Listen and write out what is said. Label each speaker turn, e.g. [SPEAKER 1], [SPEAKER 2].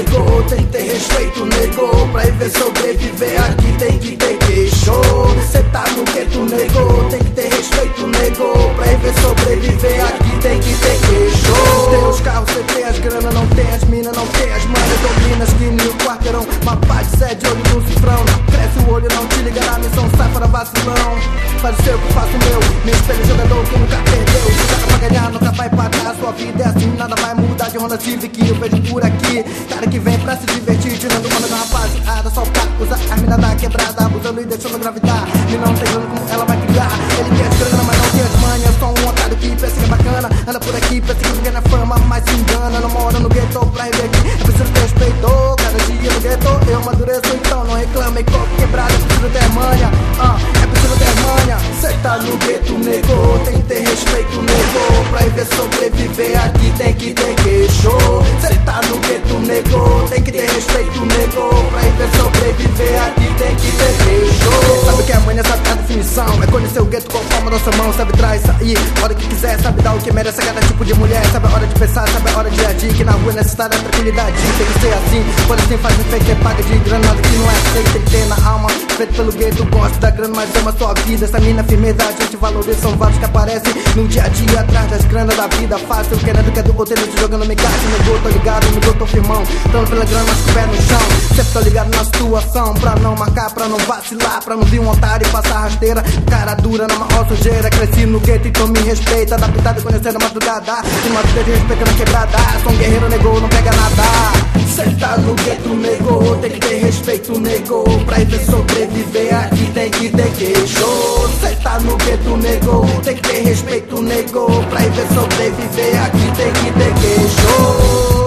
[SPEAKER 1] nego, tem que ter respeito, nego. Pra viver, sobreviver aqui tem que ter queixo. Cê tá no gueto, nego, tem que ter respeito, nego. Pra viver, sobreviver aqui tem que ter queixo. Tem os carros, cê tem as grana, não tem as mina, não tem as manas. Dominas que nem o quarteirão, uma paz de sede, olho no cifrão. Cresce o olho, não te liga na missão, sai fora vacilão. Faz o seu que faço o meu, me espelho jogador que nunca perdeu. Se joga pra ganhar, nunca vai pagar. Sua vida é assim, nada vai mudar de Honda Civic, eu vejo por aqui. Cara que vem pra se divertir, tirando mano da rapaziada. Só pra usar a mina da quebrada, abusando e deixando gravidar. E não tem grana como ela vai criar. Ele quer as grana, mas não tem as manhas. Só um otário que pensa que é bacana. Anda por aqui, pensa que ganha fama, mas se engana. Não mora no gueto pra rever aqui, é preciso ter respeito. Cada dia no gueto eu amadureço, então não reclame. Copo quebrado, é preciso ter manha. É preciso ter manha. Cê tá no gueto, nego, tem que ter respeito, nego. Pra viver, sobreviver aqui tem que ter queixo. Cê tá no gueto, nego, tem que ter respeito, nego. Pra viver, sobreviver aqui tem que ter queixo. Sabe que a manha sabe a definição, é conhecer o gueto com a palma da sua mão. Sabe traz sair, hora que quiser, sabe dar o que merece a cada tipo de mulher. Sabe a hora de pensar, sabe a hora de agir. Que na rua é necessária a tranquilidade, tem que ser assim. Quando assim faz um fake, é paga de grana, nada que não é aceito. Tem que ter na alma, feito pelo gueto. Gosto da grana, mas ama sua vida. Essa mina firmeza, a gente valoriza. São vários que aparecem no dia a dia, atrás das granas da vida fácil. Querendo que é do outro, te jogando me caixa. Negou, tô ligado, negou, tô firmão. Tando pela grana, mas com o pé no chão. Sempre tô ligado na situação, pra não marcar, pra não vacilar. Pra não vir um otário e passar rasteira. Cara dura, na maior sujeira. Cresci no gueto, então me respeita. Adaptado, conhecendo a madrugada. Se uma vida de respeito na quebrada. Sou um guerreiro, negou, não pega nada. Cê tá no gueto, nego, tem que ter respeito, nego. Pra viver, sobreviver aqui tem que ter queixo. Cê tá no gueto, nego, tem que ter respeito, nego. Pra viver, sobreviver aqui tem que ter queixo.